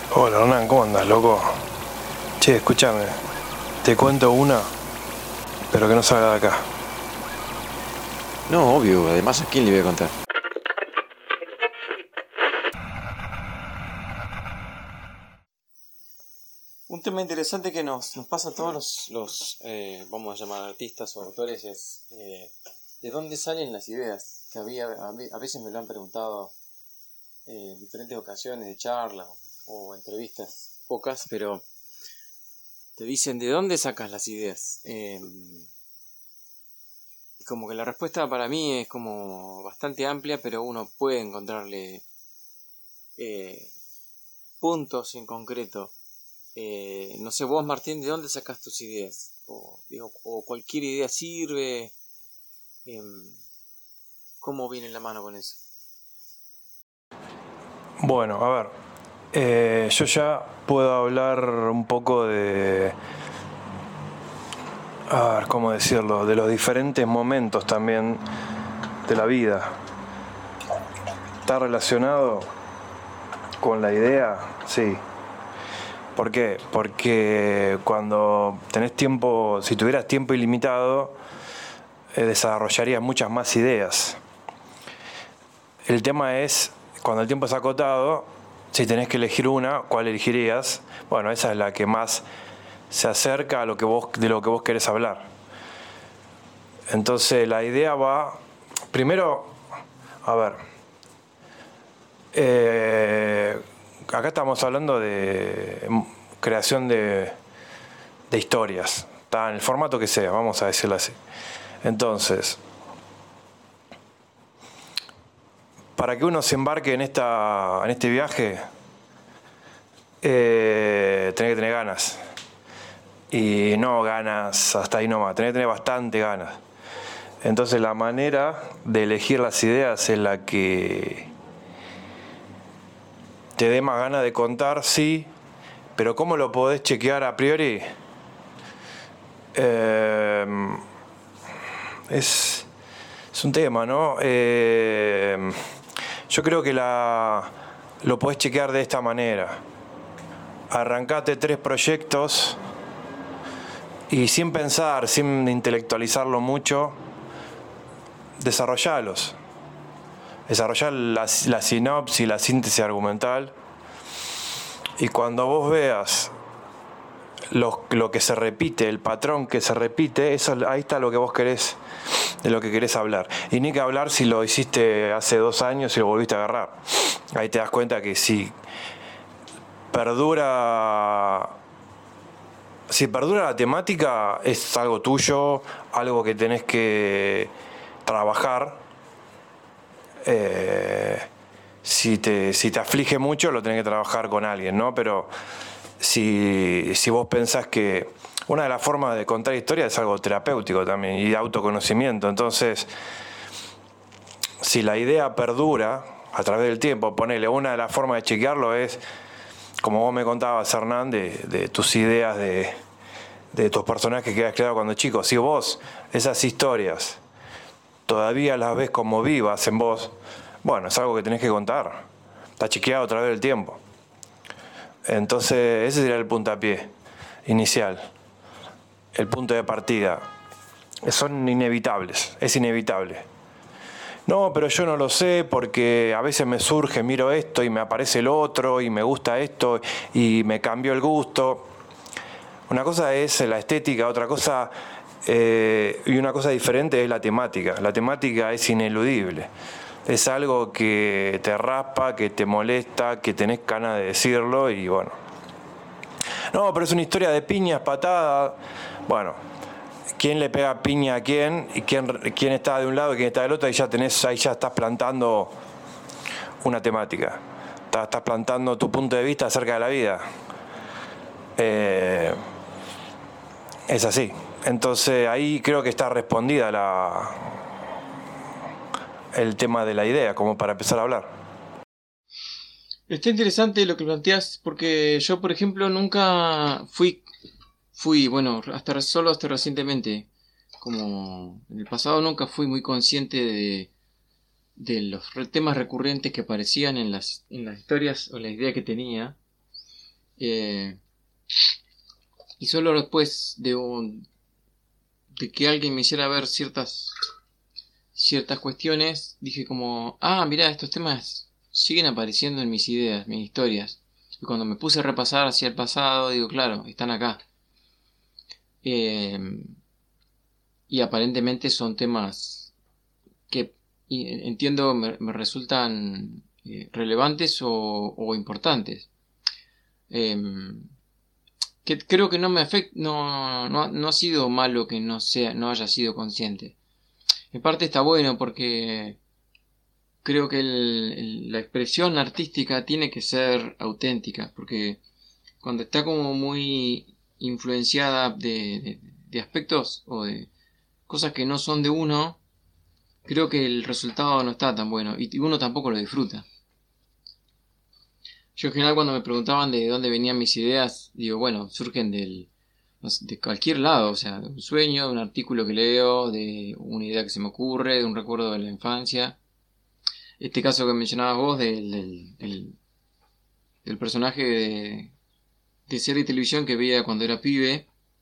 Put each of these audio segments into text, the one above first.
Hola Hernán, ¿cómo andas, loco? Che, escúchame, te cuento una, pero que no salga de acá. No, obvio, además, ¿a quién le voy a contar? Un tema interesante que nos pasa a todos vamos a llamar artistas o autores, es de dónde salen las ideas. Que a veces me lo han preguntado en diferentes ocasiones de charlas o entrevistas, pocas, pero te dicen de dónde sacas las ideas. Y como que la respuesta para mí es como bastante amplia, pero uno puede encontrarle eh, puntos en concreto. No sé, vos, Martín, ¿de dónde sacas tus ideas? O cualquier idea sirve. Em, ¿Cómo viene la mano con eso? Bueno, a ver, yo ya puedo hablar un poco de, a ver, ¿cómo decirlo? De los diferentes momentos también de la vida. ¿Está relacionado con la idea? Sí. ¿Por qué? Porque cuando tenés tiempo, si tuvieras tiempo ilimitado, desarrollarías muchas más ideas. El tema es, cuando el tiempo es acotado, si tenés que elegir una, ¿cuál elegirías? Bueno, esa es la que más se acerca a de lo que vos querés hablar. Entonces la idea va, primero, a ver, acá estamos hablando de creación de historias, está en el formato que sea, vamos a decirlo así. Entonces, para que uno se embarque en este viaje, tenés que tener ganas. Y no ganas hasta ahí nomás, tenés que tener bastante ganas. Entonces la manera de elegir las ideas es la que te dé más ganas de contar, sí, pero ¿cómo lo podés chequear a priori? Es un tema, ¿no? Yo creo que lo podés chequear de esta manera. Arrancate 3 proyectos y sin pensar, sin intelectualizarlo mucho, desarrollalos. Desarrollar la sinopsis, la síntesis argumental. Y cuando vos veas lo que se repite, el patrón que se repite, ahí está lo que vos querés, de lo que querés hablar. Y ni que hablar si lo hiciste hace 2 años y lo volviste a agarrar. Ahí te das cuenta que si perdura la temática, es algo tuyo, algo que tenés que trabajar. Si te aflige mucho, lo tenés que trabajar con alguien, ¿no? Pero si vos pensás que una de las formas de contar historias es algo terapéutico también y de autoconocimiento, entonces si la idea perdura a través del tiempo, ponele, una de las formas de chequearlo es, como vos me contabas, Hernán, de tus ideas, de tus personajes que has creado cuando chico. Si vos esas historias todavía las ves como vivas en vos, bueno, es algo que tenés que contar. Está chequeado a través del tiempo. Entonces, ese sería el puntapié inicial, el punto de partida. Son inevitables, es inevitable. No, pero yo no lo sé porque a veces me surge, miro esto y me aparece el otro y me gusta esto y me cambió el gusto. Una cosa es la estética, otra cosa y una cosa diferente es la temática. La temática es ineludible. Es algo que te raspa, que te molesta, que tenés ganas de decirlo y bueno. No, pero es una historia de piñas, patadas. Bueno, quién le pega piña a quién y quién está de un lado y quién está del otro, y ahí ya estás plantando una temática. Estás plantando tu punto de vista acerca de la vida. Es así. Entonces ahí creo que está respondida el tema de la idea, como para empezar a hablar. Está interesante lo que planteas, porque yo, por ejemplo, nunca bueno, solo hasta recientemente, como en el pasado nunca fui muy consciente de los temas recurrentes que aparecían en las historias o la idea que tenía. Eh, y solo después de que alguien me hiciera ver ciertas cuestiones, dije como, mirá, estos temas siguen apareciendo en mis ideas, mis historias. Y cuando me puse a repasar hacia el pasado, digo, claro, están acá. Y aparentemente son temas que entiendo me resultan relevantes o importantes. Que creo que no me afecta, no ha sido malo que no haya sido consciente. En parte está bueno porque creo que la expresión artística tiene que ser auténtica, porque cuando está como muy influenciada de aspectos o de cosas que no son de uno, creo que el resultado no está tan bueno y uno tampoco lo disfruta. Yo en general cuando me preguntaban de dónde venían mis ideas, digo, bueno, surgen de cualquier lado, o sea, de un sueño, de un artículo que leo, de una idea que se me ocurre, de un recuerdo de la infancia. Este caso que mencionabas vos del personaje de serie de televisión que veía cuando era pibe,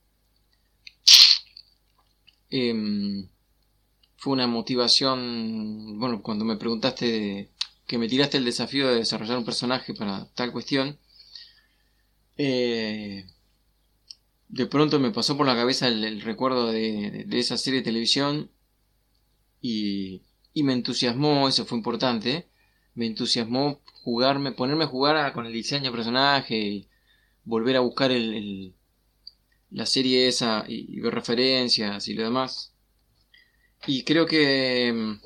fue una motivación, bueno, cuando me preguntaste que me tiraste el desafío de desarrollar un personaje para tal cuestión, de pronto me pasó por la cabeza el recuerdo de esa serie de televisión y me entusiasmó, eso fue importante, me entusiasmó ponerme a jugar con el diseño de personaje y volver a buscar la serie esa y ver referencias y lo demás. Y creo que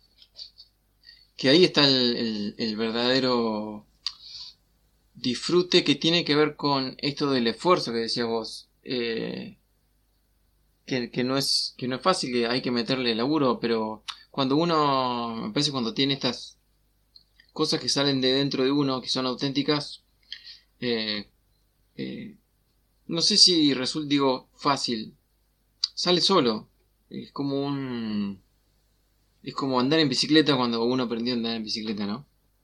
ahí está el verdadero disfrute que tiene que ver con esto del esfuerzo que decías vos. Que no es fácil, que hay que meterle laburo, pero cuando uno, me parece, cuando tiene estas cosas que salen de dentro de uno, que son auténticas, no sé si resulta, digo, fácil, sale solo. Es como andar en bicicleta cuando uno aprendió a andar en bicicleta, ¿no?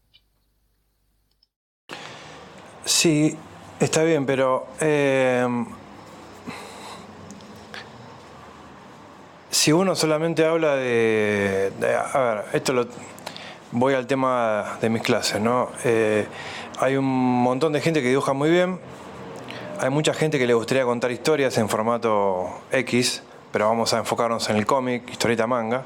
Sí, está bien, pero si uno solamente habla a ver, voy al tema de mis clases, ¿no? Hay un montón de gente que dibuja muy bien, hay mucha gente que le gustaría contar historias en formato X, pero vamos a enfocarnos en el cómic, historieta manga.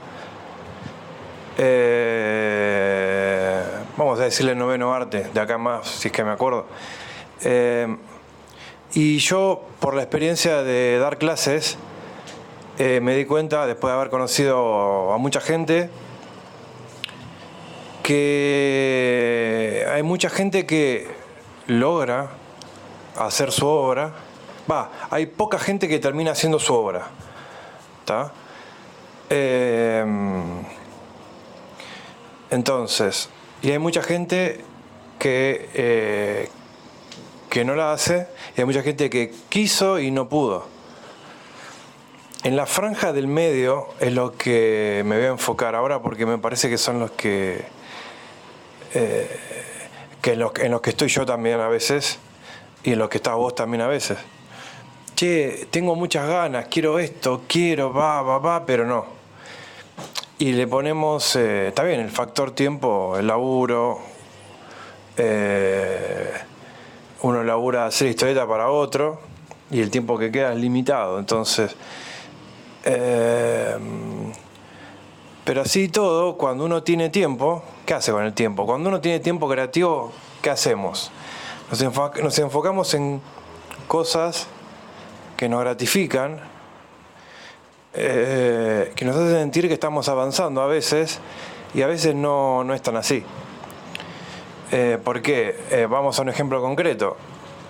Vamos a decirle noveno arte, de acá más, si es que me acuerdo. Y yo, por la experiencia de dar clases, me di cuenta, después de haber conocido a mucha gente, que hay mucha gente que logra hacer su obra. Hay poca gente que termina haciendo su obra. ¿Está? Entonces, y hay mucha gente que no la hace, y hay mucha gente que quiso y no pudo. En la franja del medio es lo que me voy a enfocar ahora, porque me parece que son los que en los que estoy yo también a veces, y en los que estás vos también a veces. Che, tengo muchas ganas, quiero esto, pero no. Y le ponemos, está bien, el factor tiempo, el laburo, uno labura hacer historieta para otro y el tiempo que queda es limitado, entonces pero así todo, cuando uno tiene tiempo, ¿qué hace con el tiempo? Cuando uno tiene tiempo creativo, ¿qué hacemos? Nos enfocamos en cosas que nos gratifican, que nos hacen sentir que estamos avanzando a veces, y a veces no es tan así. ¿Por qué? Vamos a un ejemplo concreto.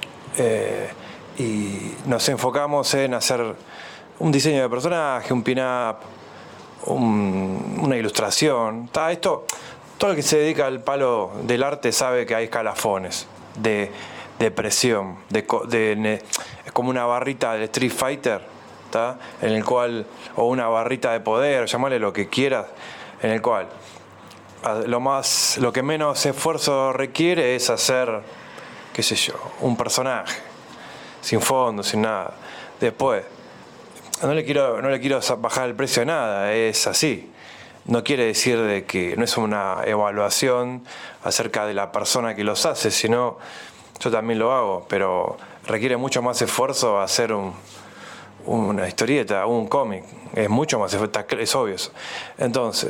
Y nos enfocamos en hacer un diseño de personaje, un pin-up, una ilustración. Todo el que se dedica al palo del arte sabe que hay escalafones de presión, es como una barrita del Street Fighter, ¿tá? En el cual, o una barrita de poder, llamarle lo que quieras, en el cual lo que menos esfuerzo requiere es hacer qué sé yo, un personaje, sin fondo, sin nada. Después, no le quiero bajar el precio a nada, es así. No quiere decir de que no es una evaluación acerca de la persona que los hace, sino yo también lo hago, pero requiere mucho más esfuerzo hacer una historieta, un cómic. Es mucho más esfuerzo, es obvio eso. Entonces,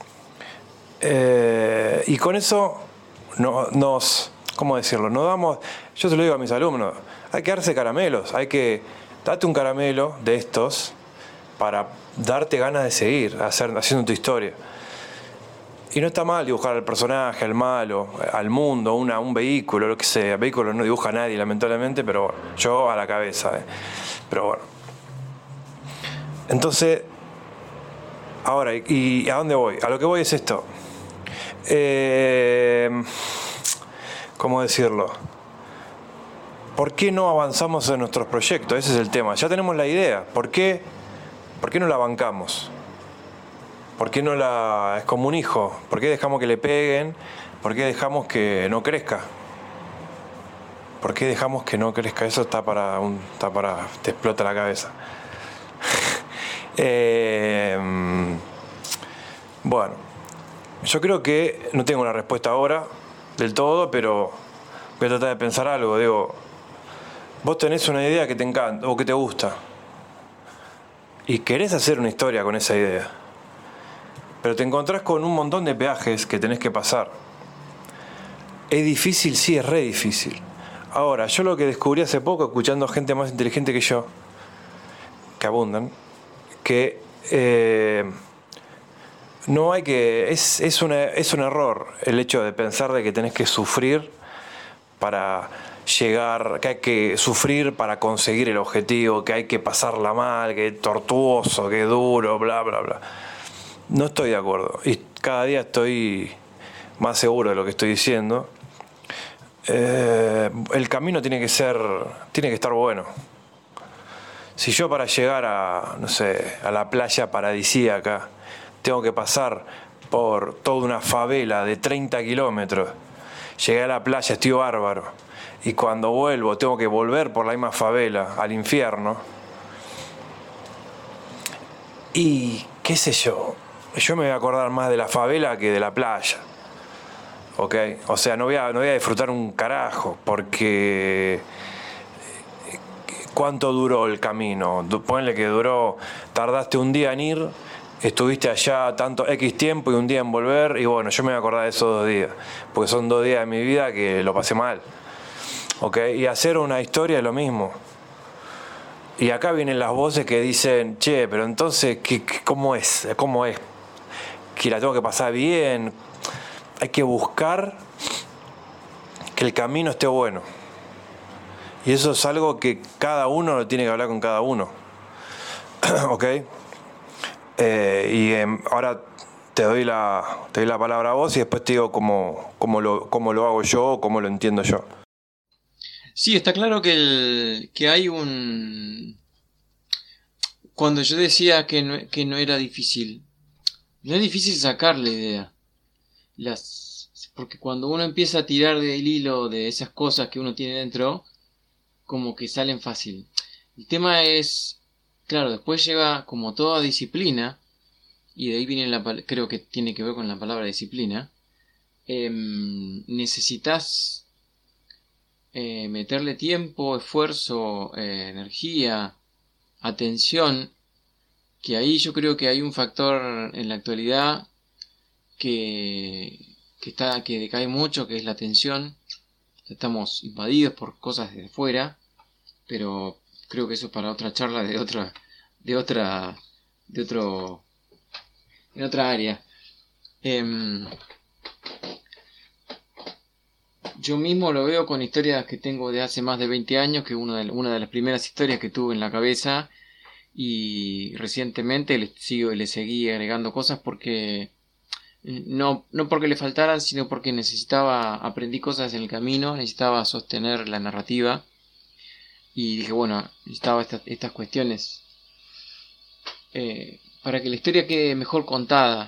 y con eso ¿cómo decirlo? Nos damos, yo se lo digo a mis alumnos, hay que darse caramelos, date un caramelo de estos para darte ganas de seguir haciendo tu historia. Y no está mal dibujar al personaje, al malo, al mundo, un vehículo, lo que sea. Vehículo no dibuja a nadie, lamentablemente, pero bueno, yo a la cabeza. Pero bueno. Entonces, ahora, ¿y a dónde voy? A lo que voy es esto. ¿Cómo decirlo? ¿Por qué no avanzamos en nuestros proyectos? Ese es el tema. Ya tenemos la idea. ¿Por qué no la bancamos? ¿Por qué no es como un hijo? ¿Por qué dejamos que le peguen? ¿Por qué dejamos que no crezca? ¿Por qué dejamos que no crezca? Eso te explota la cabeza. Bueno, yo creo que no tengo la respuesta ahora del todo, pero voy a tratar de pensar algo. Digo, vos tenés una idea que te encanta o que te gusta y querés hacer una historia con esa idea, pero te encontrás con un montón de peajes que tenés que pasar. ¿Es difícil? Sí, es re difícil. Ahora, yo lo que descubrí hace poco, escuchando gente más inteligente que yo, que abundan, que no hay que... Es un error el hecho de pensar de que tenés que sufrir para llegar, que hay que sufrir para conseguir el objetivo, que hay que pasarla mal, que es tortuoso, que es duro, bla, bla, bla. No estoy de acuerdo y cada día estoy más seguro de lo que estoy diciendo. El camino tiene que estar bueno. Si yo para llegar a la playa paradisíaca tengo que pasar por toda una favela de 30 kilómetros, llegué a la playa, estoy bárbaro, y cuando vuelvo tengo que volver por la misma favela al infierno, y qué sé yo me voy a acordar más de la favela que de la playa. ¿Ok? O sea, no voy a disfrutar un carajo, porque ¿cuánto duró el camino? Ponle que tardaste un día en ir, estuviste allá tanto X tiempo y un día en volver, y bueno, yo me voy a acordar de esos 2 días, porque son 2 días de mi vida que lo pasé mal. ¿Ok? Y hacer una historia es lo mismo. Y acá vienen las voces que dicen, che, pero entonces, ¿cómo es? ¿Cómo es? Que la tengo que pasar bien. Hay que buscar que el camino esté bueno. Y eso es algo que cada uno lo tiene que hablar con cada uno. ¿Ok? Ahora te doy la palabra a vos y después te digo cómo lo hago yo o cómo lo entiendo yo. Sí, está claro que hay un... Cuando yo decía que no era difícil, no es difícil sacar la idea. Porque cuando uno empieza a tirar del hilo de esas cosas que uno tiene dentro, como que salen fácil. El tema es, claro, después lleva como toda disciplina, y de ahí viene creo que tiene que ver con la palabra disciplina. Necesitas meterle tiempo, esfuerzo, energía, atención, que ahí yo creo que hay un factor en la actualidad que decae mucho, que es la atención. Estamos invadidos por cosas de fuera, pero creo que eso es para otra charla en otra área. Yo mismo lo veo con historias que tengo de hace más de 20 años, que una de las primeras historias que tuve en la cabeza, y recientemente le seguí agregando cosas porque no porque le faltaran, sino porque aprendí cosas en el camino, necesitaba sostener la narrativa, y dije, bueno, necesitaba estas cuestiones para que la historia quede mejor contada.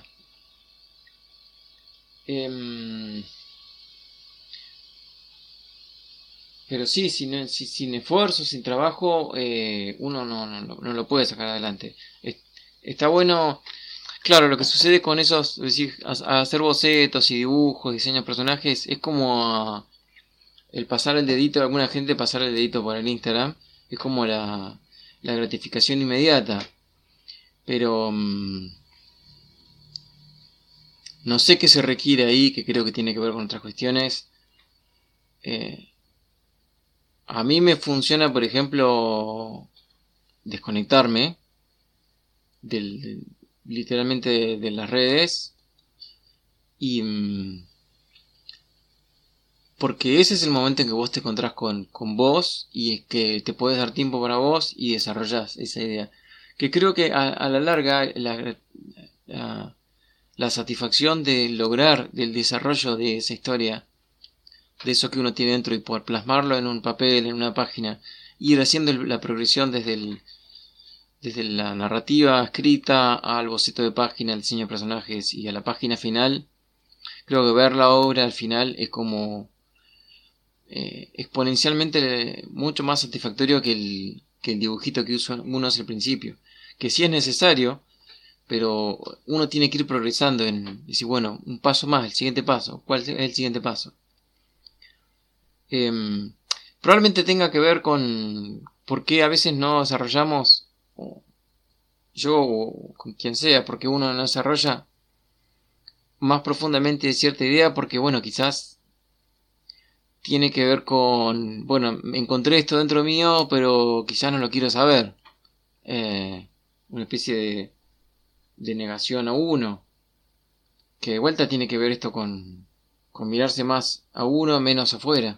Pero sí, sin esfuerzo, sin trabajo, uno no lo puede sacar adelante. Está bueno, claro, lo que sucede con esos, es decir, hacer bocetos y dibujos, diseños de personajes, es como el pasar el dedito, alguna gente pasar el dedito por el Instagram, es como la gratificación inmediata. Pero no sé qué se requiere ahí, que creo que tiene que ver con otras cuestiones. Eh, a mí me funciona, por ejemplo, desconectarme literalmente de las redes y porque ese es el momento en que vos te encontrás con vos y es que te puedes dar tiempo para vos y desarrollás esa idea. Que creo que a la larga la satisfacción de lograr del desarrollo de esa historia, de eso que uno tiene dentro y poder plasmarlo en un papel, en una página, ir haciendo la progresión desde la narrativa escrita al boceto de página, al diseño de personajes y a la página final. Creo que ver la obra al final es como exponencialmente mucho más satisfactorio que el dibujito que uno hace al principio. Que sí es necesario, pero uno tiene que ir progresando en decir, bueno, un paso más, el siguiente paso. ¿Cuál es el siguiente paso? Probablemente tenga que ver con por qué a veces no desarrollamos, yo o con quien sea, porque uno no desarrolla más profundamente cierta idea, porque bueno, quizás tiene que ver con, bueno, encontré esto dentro mío, pero quizás no lo quiero saber. Una especie de negación a uno, que de vuelta tiene que ver esto con mirarse más a uno, menos afuera.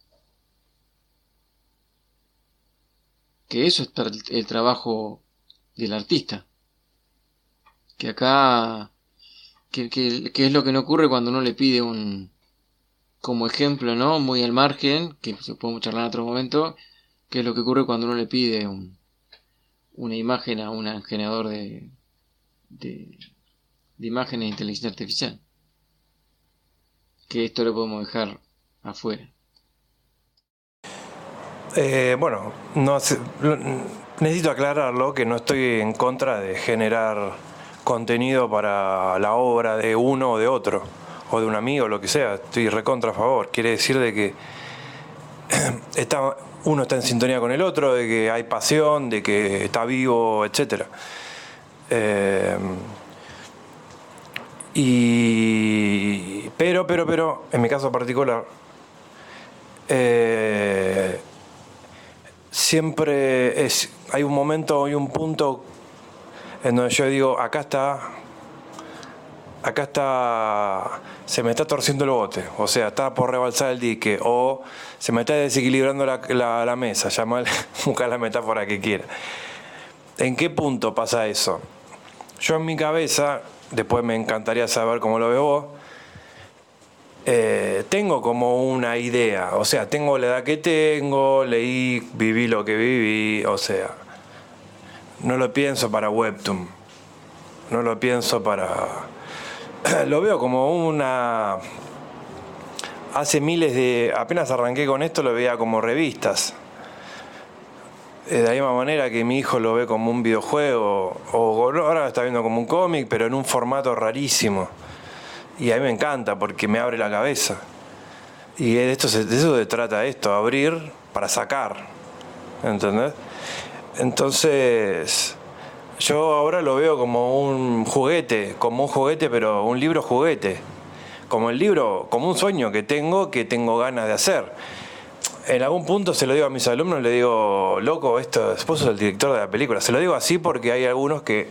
Que eso es el trabajo del artista. Que acá, que es lo que no ocurre cuando uno le pide como ejemplo, ¿no? Muy al margen, que se podemos charlar en otro momento, que es lo que ocurre cuando uno le pide una imagen a un generador de imágenes de inteligencia artificial. Que esto lo podemos dejar afuera. Bueno, necesito aclararlo, que no estoy en contra de generar contenido para la obra de uno o de otro, o de un amigo, lo que sea. Estoy recontra a favor. Quiere decir de que uno está en sintonía con el otro, de que hay pasión, de que está vivo, etcétera. Pero, en mi caso particular, siempre hay un momento y un punto en donde yo digo, acá está, se me está torciendo el bote, o sea, está por rebalsar el dique, o se me está desequilibrando la mesa, busca la metáfora que quiera. ¿En qué punto pasa eso? Yo en mi cabeza, después me encantaría saber cómo lo ves vos, tengo como una idea, o sea, tengo la edad que tengo, viví lo que viví, o sea, no lo pienso para Webtoon, no lo pienso para... Lo veo como hace apenas arranqué con esto, lo veía como revistas. De la misma manera que mi hijo lo ve como un videojuego, o ahora lo está viendo como un cómic, pero en un formato rarísimo. Y a mí me encanta porque me abre la cabeza. Y de eso se trata esto, abrir para sacar. ¿Entendés? Entonces, yo ahora lo veo como un juguete, pero un libro juguete. Como un sueño que tengo ganas de hacer. En algún punto se lo digo a mis alumnos, le digo, loco, vos sos el director de la película. Se lo digo así porque hay algunos que...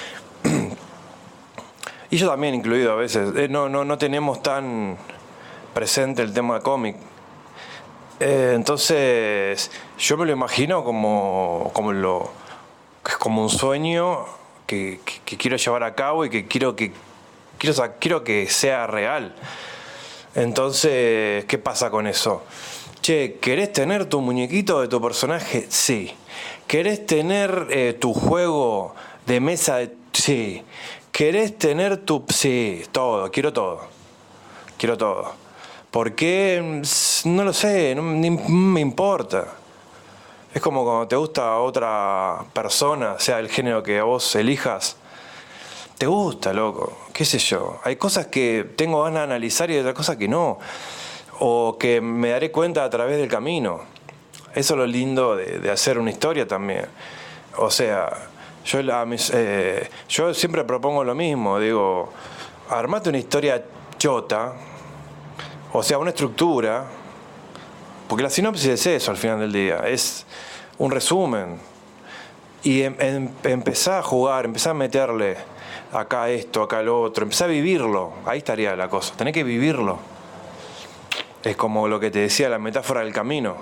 Y yo también incluido a veces, no tenemos tan presente el tema de cómic. Entonces, yo me lo imagino como un sueño que quiero llevar a cabo y que quiero que sea real. Entonces, ¿qué pasa con eso? Che, ¿querés tener tu muñequito de tu personaje? Sí. ¿Querés tener tu juego de mesa? Sí. ¿Querés tener sí, todo, quiero todo. ¿Por qué? No lo sé, no me importa. Es como cuando te gusta otra persona, sea el género que vos elijas. Te gusta, loco, qué sé yo. Hay cosas que tengo ganas de analizar y otras cosas que no. O que me daré cuenta a través del camino. Eso es lo lindo de hacer una historia también. O sea, yo siempre propongo lo mismo. Digo, armate una historia chota. O sea, una estructura. Porque la sinopsis es eso al final del día. Es un resumen. Y empezá a jugar, empezá a meterle acá esto, acá lo otro. Empezá a vivirlo. Ahí estaría la cosa. Tenés que vivirlo. Es como lo que te decía, la metáfora del camino.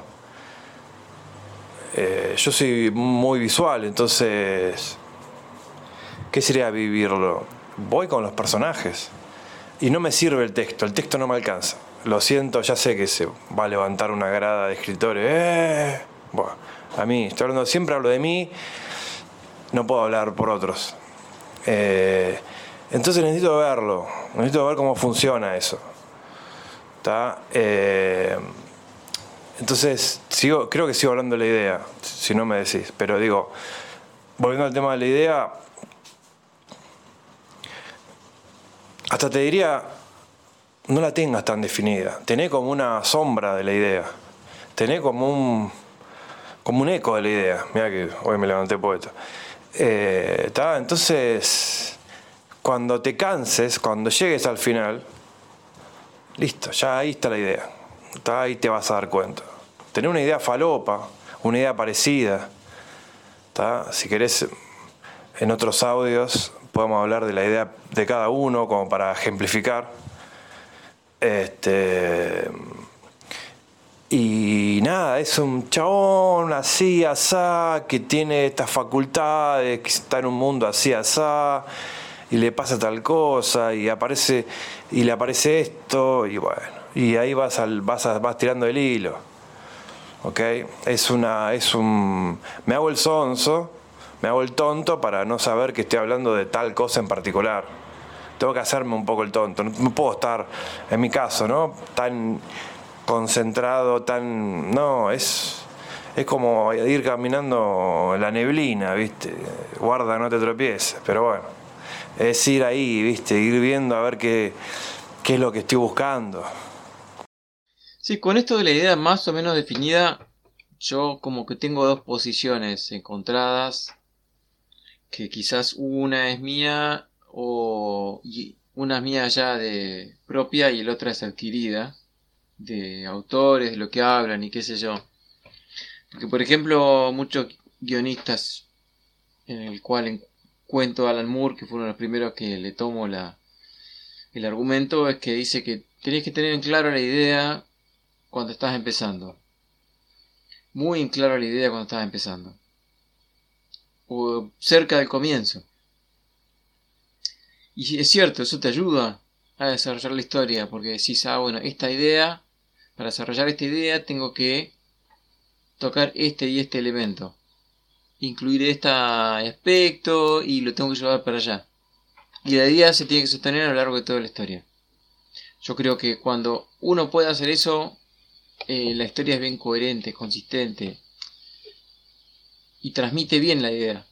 Yo soy muy visual, entonces, ¿qué sería vivirlo? Voy con los personajes. Y no me sirve el texto no me alcanza. Lo siento, ya sé que se va a levantar una grada de escritores. Bueno, a mí, siempre hablo de mí, no puedo hablar por otros. Entonces necesito verlo, necesito ver cómo funciona eso. ¿Está? Entonces, creo que sigo hablando de la idea, si no me decís. Pero digo, volviendo al tema de la idea, hasta te diría, no la tengas tan definida. Tené como una sombra de la idea. Tené como un eco de la idea. Mirá que hoy me levanté poeta. Entonces, cuando te canses, cuando llegues al final, listo, ya ahí está la idea. Ahí te vas a dar cuenta. Tener una idea falopa, una idea parecida. Si querés, en otros audios podemos hablar de la idea de cada uno como para ejemplificar. Y nada, es un chabón así, asá, que tiene estas facultades, que está en un mundo así, asá, y le pasa tal cosa, y le aparece esto, y bueno, y ahí vas tirando el hilo. ¿Ok? Me hago el sonso, me hago el tonto para no saber que estoy hablando de tal cosa en particular. Tengo que hacerme un poco el tonto. No puedo estar, en mi caso, ¿no? Tan concentrado, No, es como ir caminando en la neblina, ¿viste? Guarda, no te tropieces. Pero bueno, es ir ahí, ¿viste? Ir viendo a ver qué es lo que estoy buscando. Sí, con esto de la idea más o menos definida, yo como que tengo dos posiciones encontradas, que quizás una es mía y una es mía ya de propia y la otra es adquirida, de autores, de lo que hablan y qué sé yo. Porque por ejemplo muchos guionistas, en el cual cuento a Alan Moore, que fue uno de los primeros que le tomo el argumento, es que dice que tenés que tener en claro la idea cuando estás empezando. Muy en claro la idea cuando estás empezando. O cerca del comienzo. Y es cierto, eso te ayuda a desarrollar la historia, porque decís, bueno, para desarrollar esta idea tengo que tocar este y este elemento. Incluir este aspecto y lo tengo que llevar para allá. Y la idea se tiene que sostener a lo largo de toda la historia. Yo creo que cuando uno puede hacer eso, la historia es bien coherente, consistente y transmite bien la idea.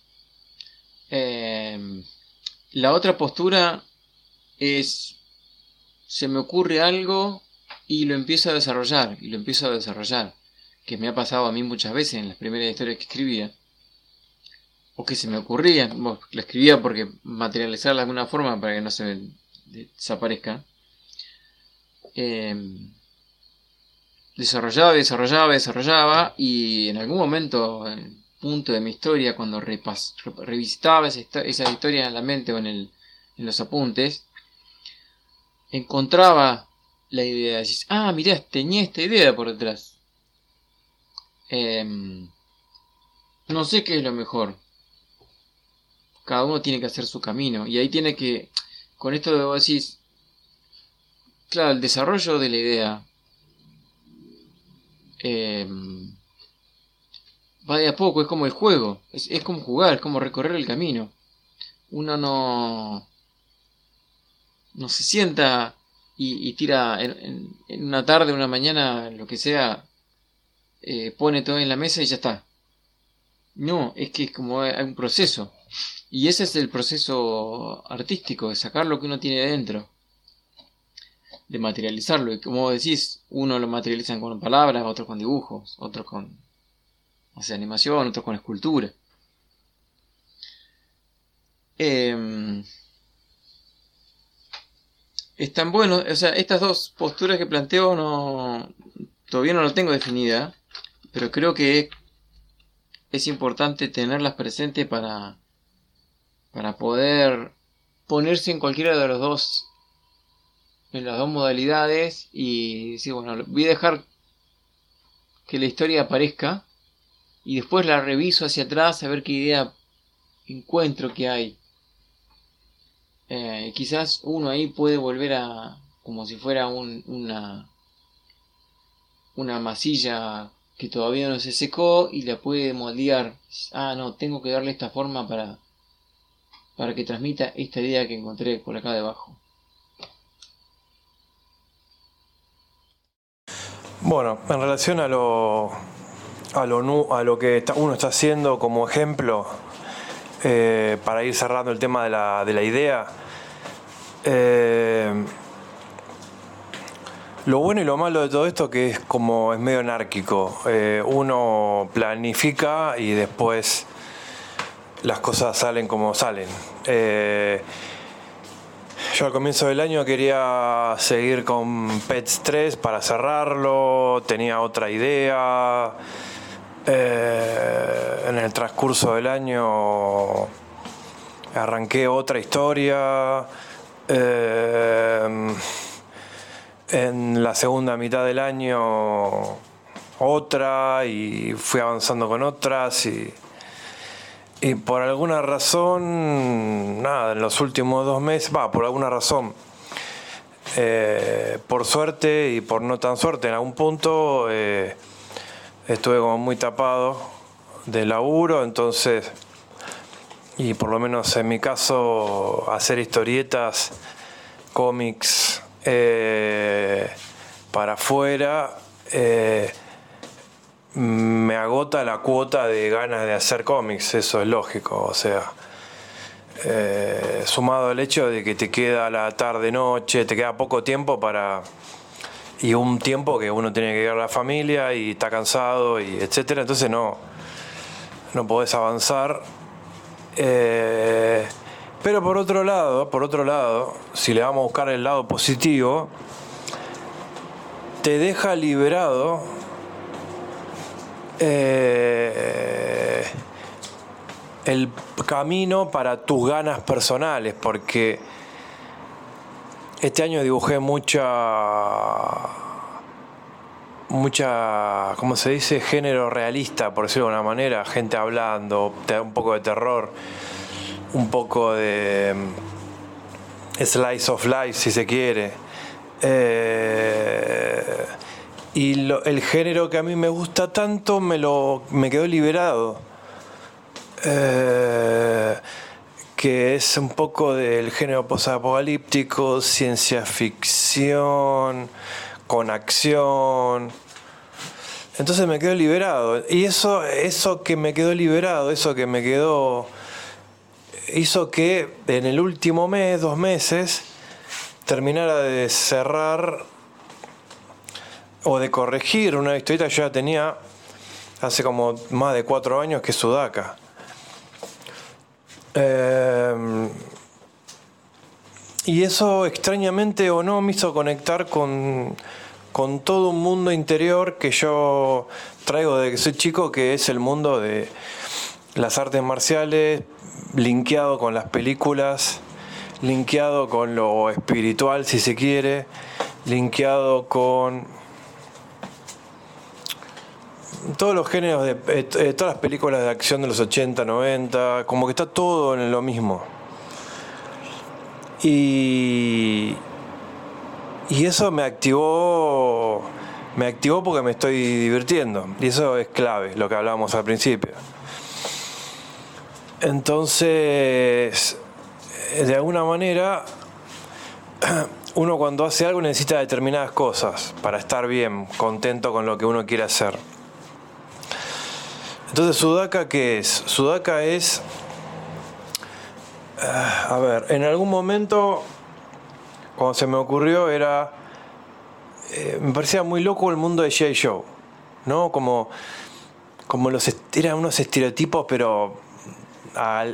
La otra postura es, se me ocurre algo y lo empiezo a desarrollar, que me ha pasado a mí muchas veces en las primeras historias que escribía, o que se me ocurría, la escribía porque materializarla de alguna forma para que no se desaparezca. Desarrollaba y en algún momento, en el punto de mi historia, cuando revisitaba esa historia en la mente o en los apuntes, encontraba la idea. Decís, mirá, tenía esta idea por detrás. No sé qué es lo mejor. Cada uno tiene que hacer su camino. Y ahí tiene que, con esto de vos decís, claro, el desarrollo de la idea va de a poco, es como el juego, es como jugar, es como recorrer el camino. Uno no se sienta y tira en una tarde, una mañana, lo que sea, pone todo en la mesa y ya está. No, es que es como hay un proceso. Y ese es el proceso artístico, de sacar lo que uno tiene dentro, de materializarlo. Y como decís, uno lo materializan con palabras, otros con dibujos, otros con animación, otros con escultura. Están buenos, o sea, estas dos posturas que planteo todavía no lo tengo definida, pero creo que es importante tenerlas presentes para poder ponerse en cualquiera de los dos, en las dos modalidades, y decir, bueno, voy a dejar que la historia aparezca y después la reviso hacia atrás a ver qué idea encuentro que hay. Quizás uno ahí puede volver a, como si fuera una masilla que todavía no se secó, y la puede moldear. No, tengo que darle esta forma para que transmita esta idea que encontré por acá debajo. Bueno, en relación a lo que uno está haciendo como ejemplo, para ir cerrando el tema de la idea, lo bueno y lo malo de todo esto que es medio anárquico. Uno planifica y después las cosas salen como salen. Yo al comienzo del año quería seguir con Pets 3 para cerrarlo, tenía otra idea. En el transcurso del año arranqué otra historia. En la segunda mitad del año otra, y fui avanzando con otras, y por alguna razón, en los últimos 2 meses, por alguna razón, por suerte y por no tan suerte, en algún punto estuve como muy tapado de laburo, entonces, y por lo menos en mi caso, hacer historietas, cómics para afuera, me agota la cuota de ganas de hacer cómics, eso es lógico, o sea, sumado al hecho de que te queda la tarde-noche, te queda poco tiempo y un tiempo que uno tiene que ir a la familia y está cansado y etcétera, entonces no podés avanzar. Pero por otro lado, si le vamos a buscar el lado positivo, te deja liberado el camino para tus ganas personales, porque este año dibujé mucha, ¿cómo se dice? Género realista, por decirlo de alguna manera, gente hablando, un poco de terror, un poco de slice of life, si se quiere. Y el género que a mí me gusta tanto me quedó liberado. Que es un poco del género posapocalíptico, ciencia ficción, con acción. Entonces me quedo liberado. Y eso que me quedó liberado, hizo que en el último mes, 2 meses, terminara de cerrar o de corregir una historieta que yo ya tenía hace como más de 4 años, que es Sudaka. Y eso, extrañamente o no, me hizo conectar con todo un mundo interior que yo traigo desde que soy chico, que es el mundo de las artes marciales, linkeado con las películas, linkeado con lo espiritual, si se quiere, linkeado con todos los géneros de todas las películas de acción de los 80, 90, como que está todo en lo mismo. Y eso me activó porque me estoy divirtiendo, y eso es clave, lo que hablábamos al principio. Entonces, de alguna manera, uno cuando hace algo necesita determinadas cosas para estar bien, contento con lo que uno quiere hacer. Entonces, Sudaka, ¿qué es? Sudaka es... a ver, en algún momento, cuando se me ocurrió, era... me parecía muy loco el mundo de G.I. Joe, ¿no? Como eran unos estereotipos, pero a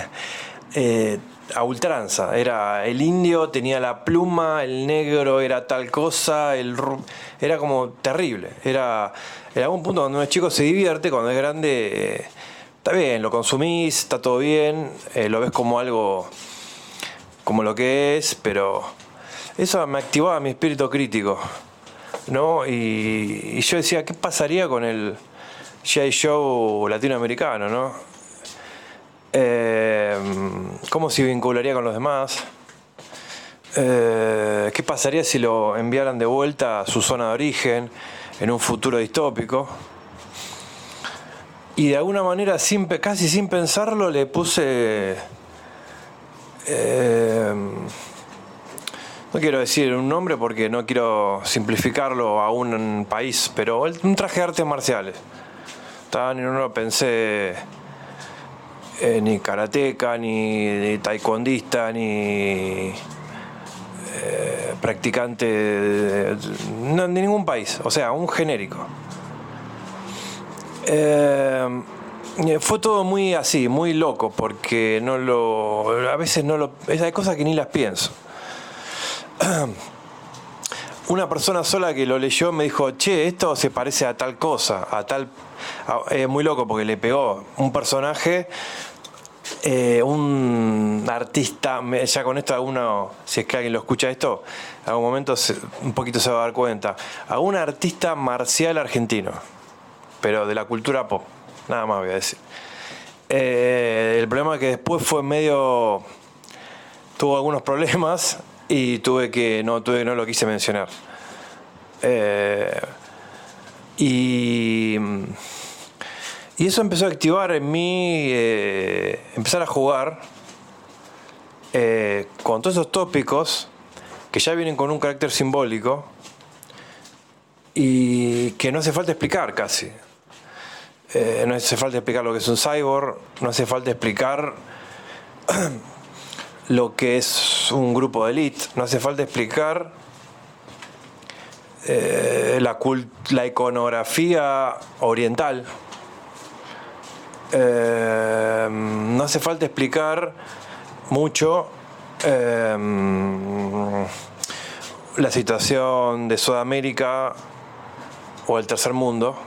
ultranza. Era el indio, tenía la pluma, el negro era tal cosa, era como terrible. Era, en algún punto, cuando uno es chico se divierte, cuando es grande, está bien, lo consumís, está todo bien, lo ves como algo, como lo que es, pero eso me activaba mi espíritu crítico, ¿no? Y yo decía, ¿qué pasaría con el G.I. Joe latinoamericano, ¿no? ¿Cómo se vincularía con los demás? ¿Qué pasaría si lo enviaran de vuelta a su zona de origen en un futuro distópico? Y de alguna manera, casi sin pensarlo, le puse... no quiero decir un nombre porque no quiero simplificarlo a un país, pero un traje de artes marciales. No lo pensé ni karateca, ni taekwondista, ni practicante de ningún país, o sea, un genérico. Fue todo muy así, muy loco, porque a veces hay cosas que ni las pienso. Una persona sola que lo leyó me dijo, che, esto se parece a tal cosa, muy loco porque le pegó un personaje, un artista, ya con esto alguno, si es que alguien lo escucha esto, en algún momento un poquito se va a dar cuenta, a un artista marcial argentino, pero de la cultura pop, nada más voy a decir. El problema es que después tuvo algunos problemas y no lo quise mencionar. Y eso empezó a activar en mí, empezar a jugar con todos esos tópicos que ya vienen con un carácter simbólico y que no hace falta explicar casi. No hace falta explicar lo que es un cyborg, no hace falta explicar lo que es un grupo de élite, no hace falta explicar la iconografía oriental, no hace falta explicar mucho la situación de Sudamérica o el tercer mundo.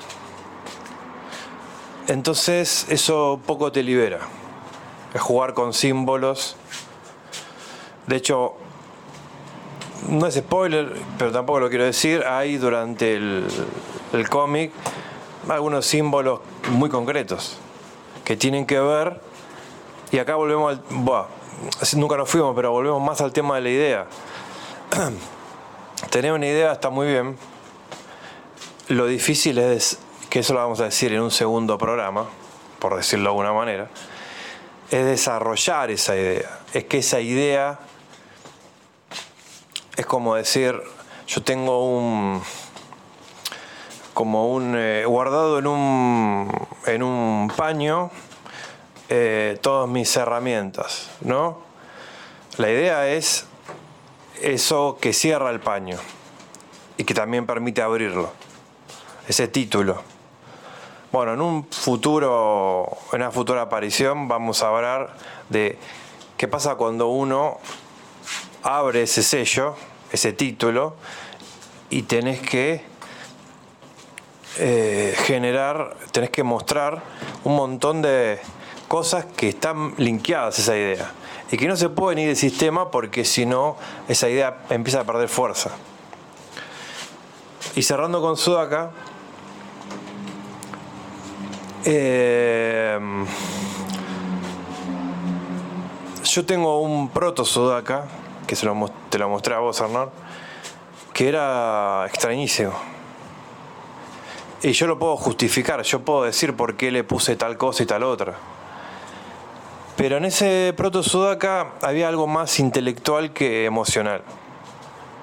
Entonces eso poco te libera, es jugar con símbolos. De hecho, no es spoiler, pero tampoco lo quiero decir, hay durante el cómic algunos símbolos muy concretos que tienen que ver, y acá volvemos nunca nos fuimos, pero volvemos más al tema de la idea. Tener una idea está muy bien, lo difícil es, que eso lo vamos a decir en un segundo programa, por decirlo de alguna manera, es desarrollar esa idea. Es que esa idea es como decir, yo tengo guardado en un paño todas mis herramientas, ¿no? La idea es eso que cierra el paño y que también permite abrirlo, ese título. Bueno, en una futura aparición vamos a hablar de qué pasa cuando uno abre ese sello, ese título, y tenés que tenés que mostrar un montón de cosas que están linkeadas a esa idea y que no se pueden ir del sistema porque si no esa idea empieza a perder fuerza. Y cerrando con Sudaka, yo tengo un proto Sudaka que te lo mostré a vos, Arnold, que era extrañísimo. Y yo lo puedo justificar, yo puedo decir por qué le puse tal cosa y tal otra. Pero en ese proto Sudaka había algo más intelectual que emocional.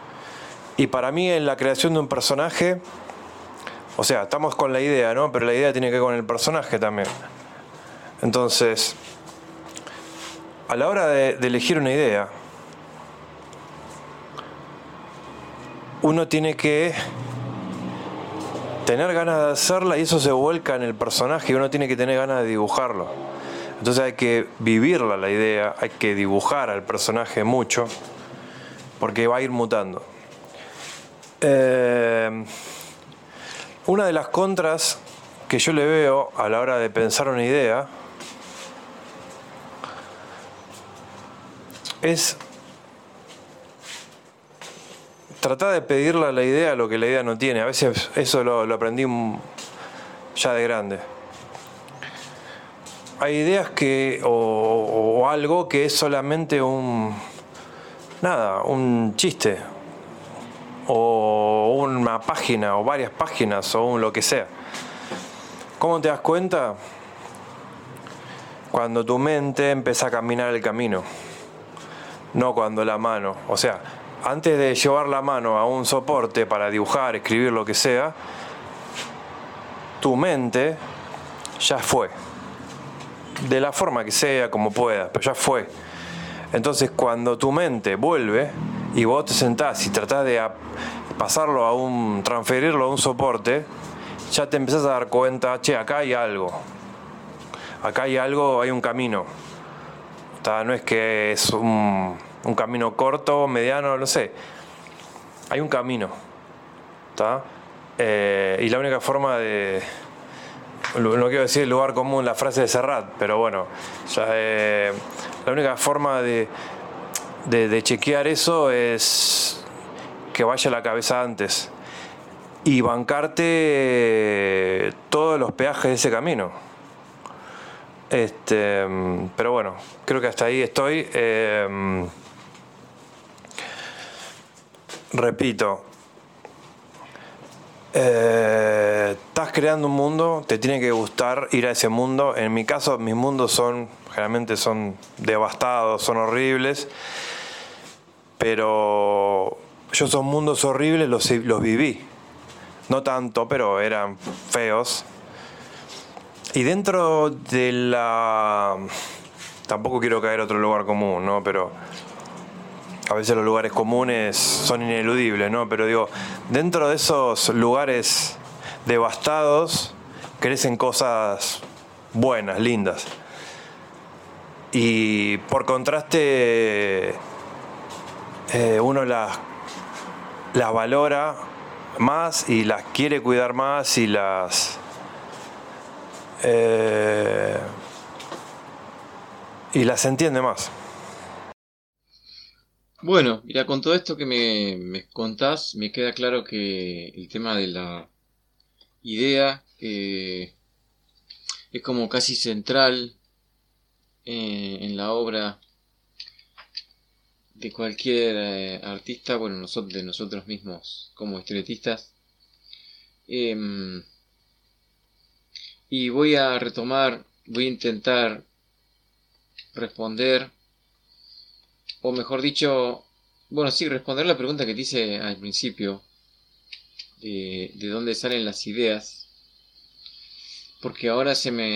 Y para mí en la creación de un personaje, o sea, estamos con la idea, ¿no? Pero la idea tiene que ver con el personaje también. Entonces, a la hora de elegir una idea, uno tiene que tener ganas de hacerla y eso se vuelca en el personaje y uno tiene que tener ganas de dibujarlo. Entonces hay que vivirla la idea, hay que dibujar al personaje mucho porque va a ir mutando. Una de las contras que yo le veo a la hora de pensar una idea es tratar de pedirle a la idea lo que la idea no tiene. A veces eso lo aprendí ya de grande. Hay ideas que o algo que es solamente un chiste o una página o varias páginas o lo que sea. ¿Cómo te das cuenta? Cuando tu mente empieza a caminar el camino, no cuando la mano. O sea, antes de llevar la mano a un soporte para dibujar, escribir, lo que sea, tu mente ya fue. De la forma que sea, como pueda, pero ya fue. Entonces cuando tu mente vuelve y vos te sentás y tratás de pasarlo transferirlo a un soporte, ya te empezás a dar cuenta, che, acá hay algo, hay un camino. No es que es un camino corto, mediano, no sé, hay un camino. Y la única forma de... No quiero decir el lugar común, la frase de Serrat, pero bueno, la única forma de chequear eso es que vaya la cabeza antes y bancarte todos los peajes de ese camino. Pero bueno, creo que hasta ahí estoy. Repito. Estás creando un mundo, te tiene que gustar ir a ese mundo. En mi caso, mis mundos generalmente son devastados, son horribles, pero yo esos mundos horribles los viví. No tanto, pero eran feos. Y dentro de tampoco quiero caer a otro lugar común, ¿no? Pero a veces los lugares comunes son ineludibles, ¿no? Pero digo, dentro de esos lugares devastados crecen cosas buenas, lindas. Y por contraste, uno las valora más y las quiere cuidar más y las entiende más. Bueno, mira, con todo esto que me contás, me queda claro que el tema de la idea es como casi central en la obra de cualquier artista, bueno, de nosotros mismos como historietistas. Y voy a intentar responder, o mejor dicho, bueno, sí, responder la pregunta que te hice al principio, de dónde salen las ideas, porque ahora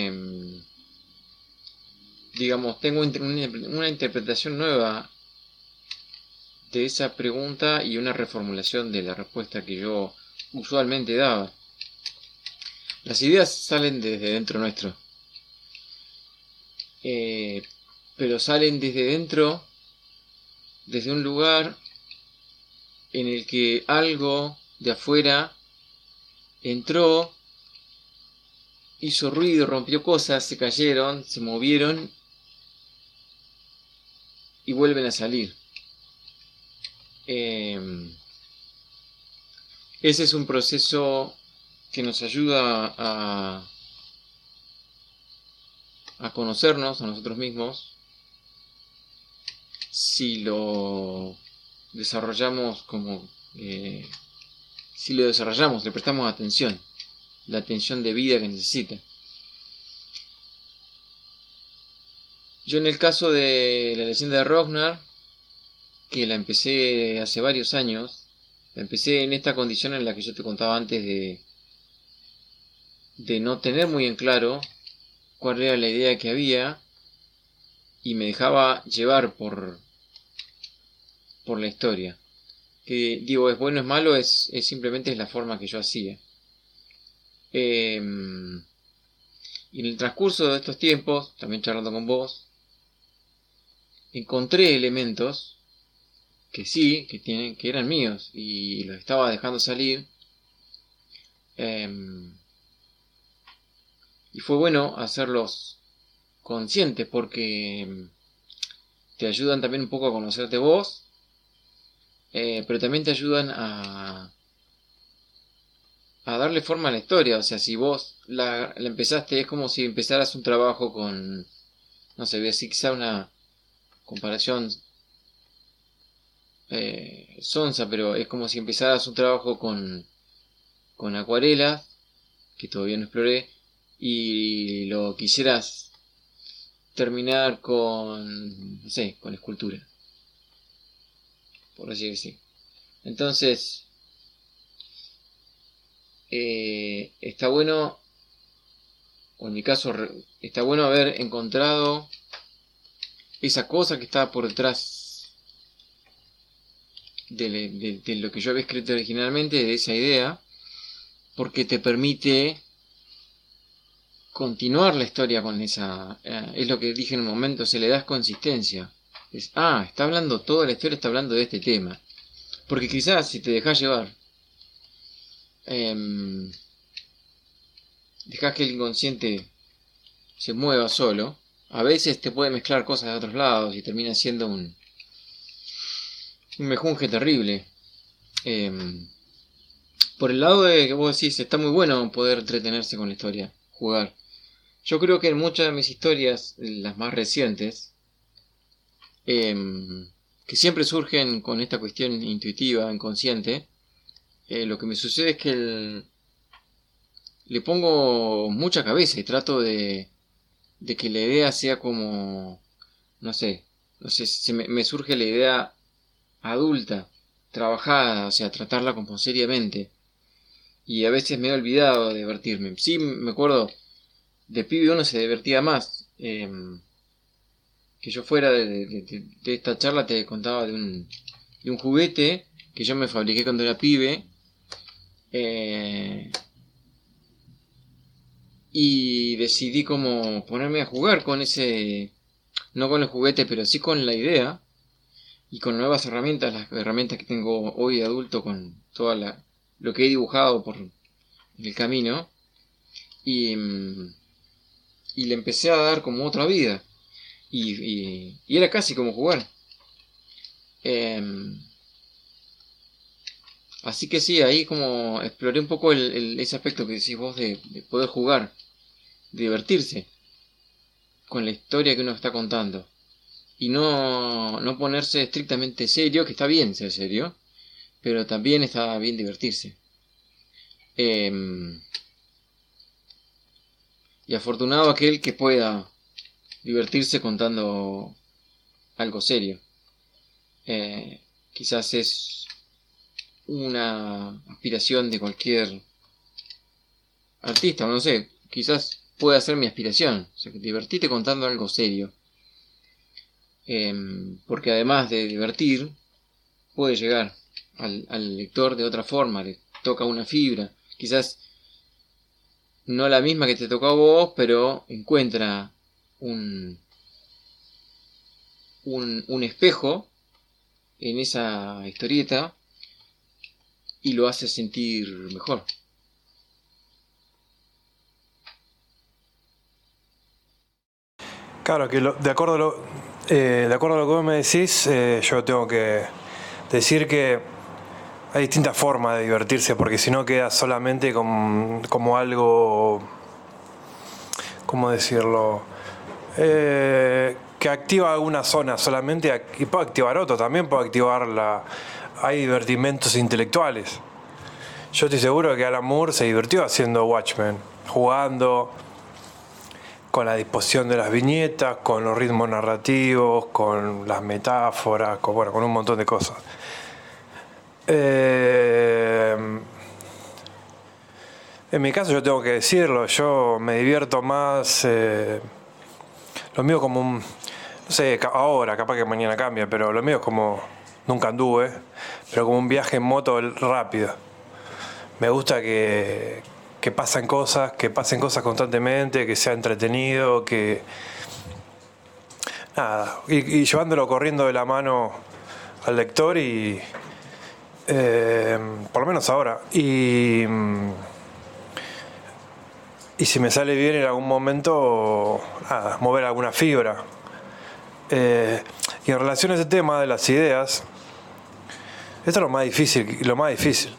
digamos, tengo una interpretación nueva de esa pregunta y una reformulación de la respuesta que yo usualmente daba. Las ideas salen desde dentro nuestro, pero salen desde dentro, desde un lugar en el que algo de afuera entró, hizo ruido, rompió cosas, se cayeron, se movieron y vuelven a salir. Ese es un proceso que nos ayuda a conocernos a nosotros mismos si lo desarrollamos le prestamos atención, la atención debida que necesita. Yo en el caso de la leyenda de Ragnar, que la empecé hace varios años, Empecé en esta condición en la que yo te contaba antes de no tener muy en claro cuál era la idea que había y me dejaba llevar por la historia. Que digo, es bueno, es malo, es simplemente es la forma que yo hacía. Y en el transcurso de estos tiempos, también charlando con vos, encontré elementos que sí, que eran míos y los estaba dejando salir. Y fue bueno hacerlos conscientes porque te ayudan también un poco a conocerte vos, pero también te ayudan a darle forma a la historia. O sea, si vos la empezaste, es como si empezaras un trabajo con, no sé, voy a decir quizá una comparación sonsa, pero es como si empezaras un trabajo con acuarelas, que todavía no exploré, y lo quisieras terminar con, no sé, con escultura, por así decir. Entonces, está bueno, o en mi caso, está bueno haber encontrado esa cosa que estaba por detrás de lo que yo había escrito originalmente, de esa idea, porque te permite continuar la historia con esa... es lo que dije en un momento, se le das consistencia. Está hablando, toda la historia está hablando de este tema. Porque quizás si te dejas llevar, dejas que el inconsciente se mueva solo, a veces te puede mezclar cosas de otros lados y termina siendo un mejunje terrible. Por el lado de que vos decís, está muy bueno poder entretenerse con la historia, jugar. Yo creo que en muchas de mis historias, las más recientes, que siempre surgen con esta cuestión intuitiva, inconsciente, lo que me sucede es que le pongo mucha cabeza y trato de que la idea sea como, no sé, me surge la idea adulta, trabajada, o sea, tratarla como seriamente. Y a veces me he olvidado de divertirme. Sí, me acuerdo, de pibe uno se divertía más. Que yo fuera de esta charla te contaba de un juguete que yo me fabriqué cuando era pibe. Y decidí como ponerme a jugar con ese, no con el juguete, pero sí con la idea y con nuevas herramientas, las herramientas que tengo hoy de adulto con toda lo que he dibujado por el camino y le empecé a dar como otra vida y era casi como jugar. Así que sí, ahí como exploré un poco ese aspecto que decís vos de poder jugar, de divertirse con la historia que uno está contando. Y no ponerse estrictamente serio, que está bien ser serio, pero también está bien divertirse. Y afortunado aquel que pueda divertirse contando algo serio. Quizás es una aspiración de cualquier artista, no sé, quizás pueda ser mi aspiración. O sea, que divertirte contando algo serio. Porque además de divertir, puede llegar al lector de otra forma, le toca una fibra, quizás no la misma que te tocó a vos, pero encuentra un espejo en esa historieta y lo hace sentir mejor. Claro, que de acuerdo a lo que vos me decís, yo tengo que decir que hay distintas formas de divertirse, porque si no queda solamente como algo, ¿cómo decirlo? Que activa alguna zona solamente y puede activar otro, también puede activar hay divertimentos intelectuales. Yo estoy seguro que Alan Moore se divirtió haciendo Watchmen, jugando con la disposición de las viñetas, con los ritmos narrativos, con las metáforas, con un montón de cosas. En mi caso yo tengo que decirlo, yo me divierto más, lo mío como un, no sé, ahora, capaz que mañana cambia, pero lo mío es como, nunca anduve, pero como un viaje en moto rápido. Me gusta que pasen cosas constantemente, que sea entretenido, que... Nada, y llevándolo corriendo de la mano al lector y... por lo menos ahora. Y si me sale bien en algún momento, nada, mover alguna fibra. Y en relación a ese tema de las ideas, esto es lo más difícil,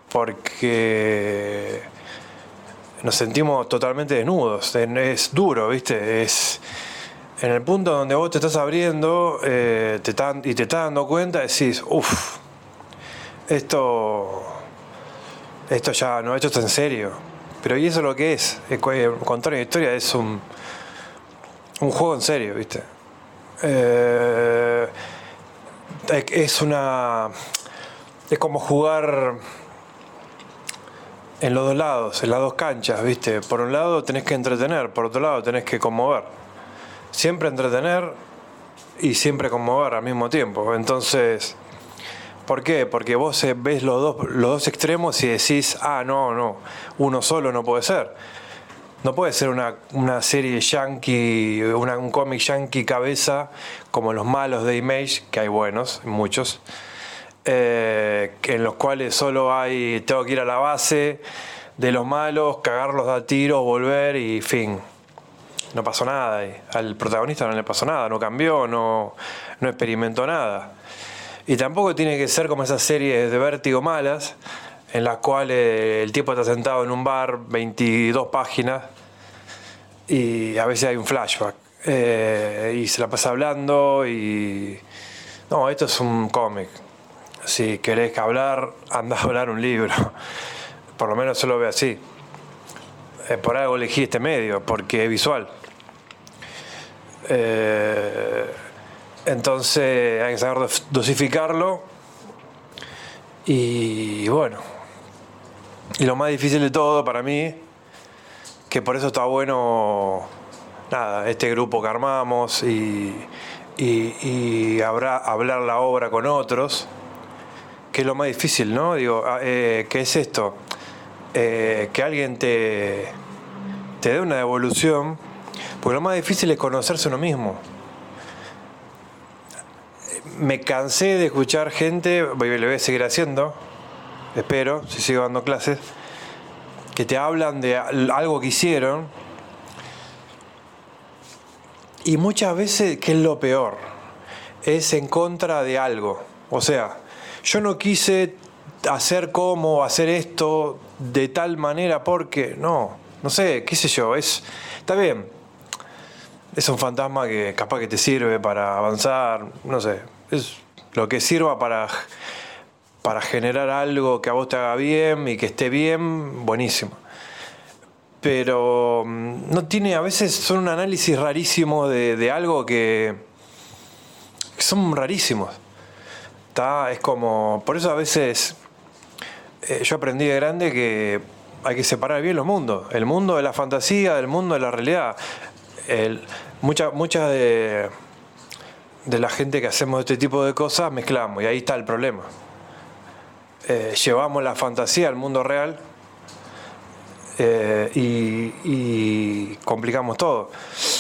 porque nos sentimos totalmente desnudos, es duro, ¿viste? Es en el punto donde vos te estás abriendo y te estás dando cuenta, decís, uff, esto ya no, esto está en serio. Pero y eso es lo que es contar una historia es un juego en serio, ¿viste? Es como jugar en los dos lados, en las dos canchas, ¿viste? Por un lado tenés que entretener, por otro lado tenés que conmover. Siempre entretener y siempre conmover al mismo tiempo. Entonces, ¿por qué? Porque vos ves los dos extremos y decís, no, uno solo no puede ser. No puede ser una serie yankee, un cómic yankee cabeza como los malos de Image, que hay buenos, muchos, en los cuales solo tengo que ir a la base de los malos, cagarlos a tiros, volver y fin. No pasó nada. Al protagonista no le pasó nada, no cambió, no experimentó nada. Y tampoco tiene que ser como esas series de Vértigo malas, en las cuales el tipo está sentado en un bar, 22 páginas, y a veces hay un flashback. Y se la pasa hablando y... No, esto es un cómic. Si querés hablar, andá a hablar un libro. Por lo menos yo lo veo así. Por algo elegí este medio, porque es visual. Entonces hay que saber dosificarlo. Y bueno. Y lo más difícil de todo para mí, que por eso está bueno, nada, este grupo que armamos y hablar la obra con otros, que es lo más difícil, ¿no? Digo, ¿qué es esto? Que alguien te dé una devolución, porque lo más difícil es conocerse uno mismo. Me cansé de escuchar gente, le voy a seguir haciendo, espero, si sigo dando clases, que te hablan de algo que hicieron y muchas veces, que es lo peor, es en contra de algo. O sea, yo no quise hacer esto de tal manera porque, no sé, qué sé yo, está bien, es un fantasma que capaz que te sirve para avanzar, no sé, es lo que sirva para generar algo que a vos te haga bien y que esté bien, buenísimo. Pero no tiene, a veces son un análisis rarísimo de algo que son rarísimos. Es como, por eso a veces yo aprendí de grande que hay que separar bien los mundos. El mundo de la fantasía, del mundo de la realidad. Mucha de la gente que hacemos este tipo de cosas mezclamos y ahí está el problema. Llevamos la fantasía al mundo real y complicamos todo.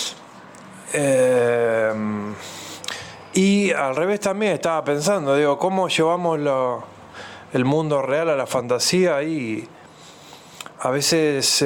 Y al revés también estaba pensando, digo, ¿cómo llevamos el mundo real a la fantasía? Y a veces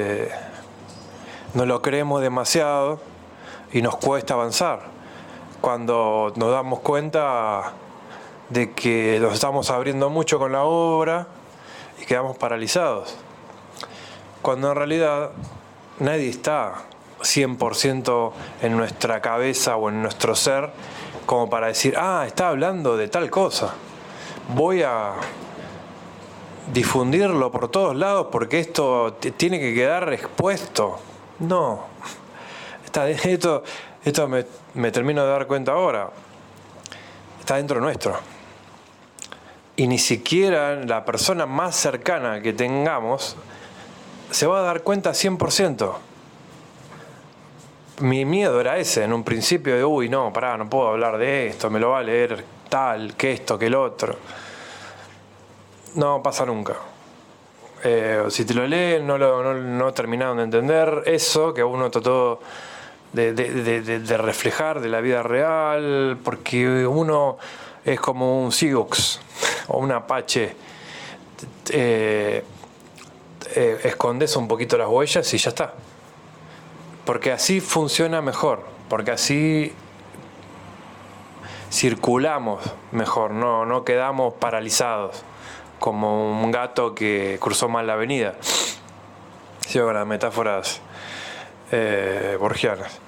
no lo creemos demasiado y nos cuesta avanzar. Cuando nos damos cuenta de que nos estamos abriendo mucho con la obra y quedamos paralizados. Cuando en realidad nadie está 100% en nuestra cabeza o en nuestro ser como para decir, está hablando de tal cosa. Voy a difundirlo por todos lados porque esto tiene que quedar expuesto. No. Esto me termino de dar cuenta ahora. Está dentro nuestro. Y ni siquiera la persona más cercana que tengamos se va a dar cuenta 100%. Mi miedo era ese, en un principio de, uy, no, pará, no puedo hablar de esto, me lo va a leer tal, que esto, que el otro. No pasa nunca. Si te lo leen, no terminaron de entender eso que uno trató de reflejar de la vida real, porque uno es como un Sioux o un Apache. Escondes un poquito las huellas y ya está. Porque así funciona mejor, porque así circulamos mejor, no quedamos paralizados como un gato que cruzó mal la avenida. Sigo con las metáforas borgianas.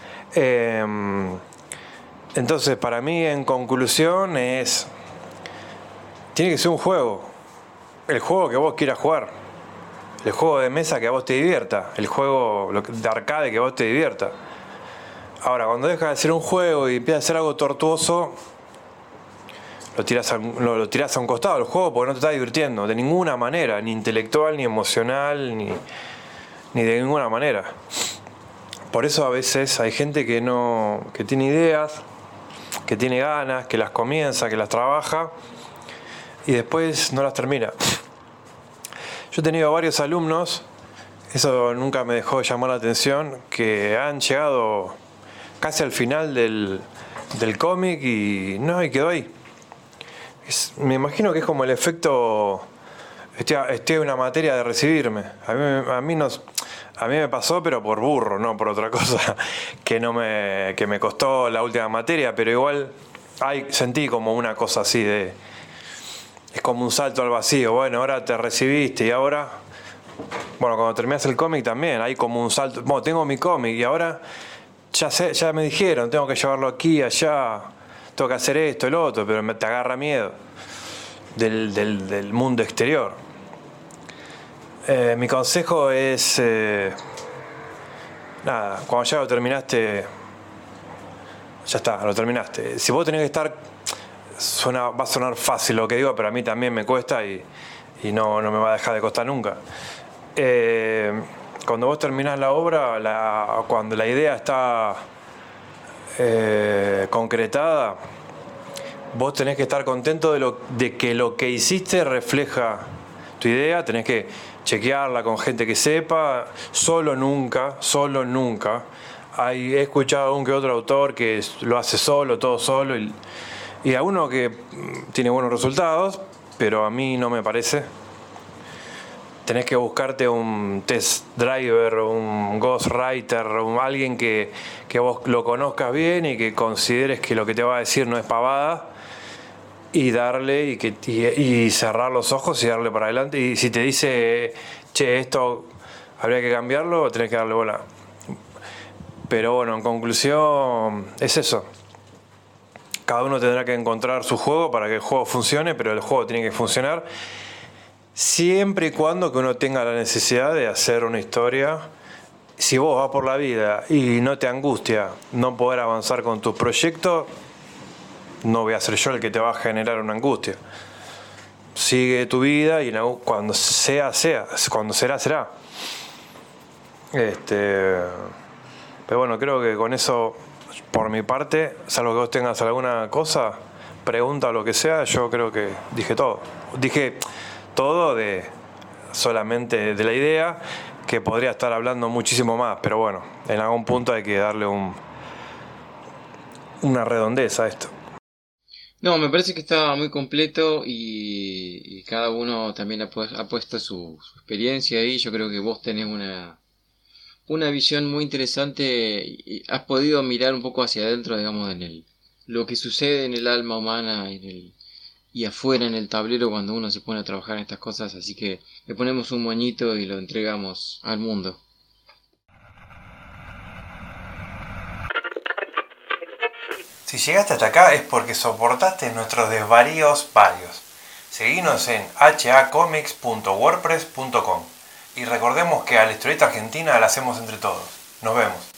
Entonces, para mí, en conclusión, tiene que ser un juego. El juego que vos quieras jugar. El juego de mesa que a vos te divierta. El juego de arcade que a vos te divierta. Ahora, cuando deja de ser un juego y empieza a ser algo tortuoso, lo tirás a un costado del juego porque no te está divirtiendo de ninguna manera, ni intelectual, ni emocional, ni de ninguna manera. Por eso a veces hay gente que tiene ideas, que tiene ganas, que las comienza, que las trabaja y después no las termina. Yo he tenido varios alumnos, eso nunca me dejó de llamar la atención, que han llegado casi al final del cómic y quedó ahí. Me imagino que es como el efecto, estoy en una materia de recibirme. A mí me pasó, pero por burro, no por otra cosa, que me costó la última materia, pero igual sentí como una cosa así es como un salto al vacío. Bueno, ahora te recibiste y ahora, bueno, cuando terminas el cómic también hay como un salto. Bueno, tengo mi cómic y ahora ya me dijeron, tengo que llevarlo aquí, allá, tengo que hacer esto, el otro, pero te agarra miedo del mundo exterior. Mi consejo es, cuando ya lo terminaste, ya está, lo terminaste. Si vos tenés que estar, va a sonar fácil lo que digo, pero a mí también me cuesta y no me va a dejar de costar nunca. Cuando vos terminás la obra, cuando la idea está concretada, vos tenés que estar contento de que lo que hiciste refleja tu idea, tenés que chequearla con gente que sepa, solo nunca. He escuchado a algún que otro autor que lo hace todo solo, y a uno que tiene buenos resultados, pero a mí no me parece. Tenés que buscarte un test driver, un ghostwriter, alguien que vos lo conozcas bien y que consideres que lo que te va a decir no es pavada, y darle y cerrar los ojos y darle para adelante. Y si te dice, che, esto habría que cambiarlo, tenés que darle bola. Pero bueno, en conclusión, es eso. Cada uno tendrá que encontrar su juego para que el juego funcione, pero el juego tiene que funcionar siempre y cuando que uno tenga la necesidad de hacer una historia. Si vos vas por la vida y no te angustia no poder avanzar con tus proyectos, no voy a ser yo el que te va a generar una angustia. Sigue tu vida y cuando sea, cuando será. Pero bueno, creo que con eso, por mi parte, salvo que vos tengas alguna cosa, pregunta o lo que sea, yo creo que dije todo. Dije todo solamente de la idea, que podría estar hablando muchísimo más, pero bueno, en algún punto hay que darle una redondez a esto. No, me parece que está muy completo y cada uno también ha puesto su experiencia ahí. Yo creo que vos tenés una visión muy interesante y has podido mirar un poco hacia adentro, digamos, lo que sucede en el alma humana y afuera en el tablero cuando uno se pone a trabajar en estas cosas. Así que le ponemos un moñito y lo entregamos al mundo. Si llegaste hasta acá es porque soportaste nuestros desvaríos varios. Seguinos en hacomics.wordpress.com y recordemos que a la historieta argentina la hacemos entre todos. Nos vemos.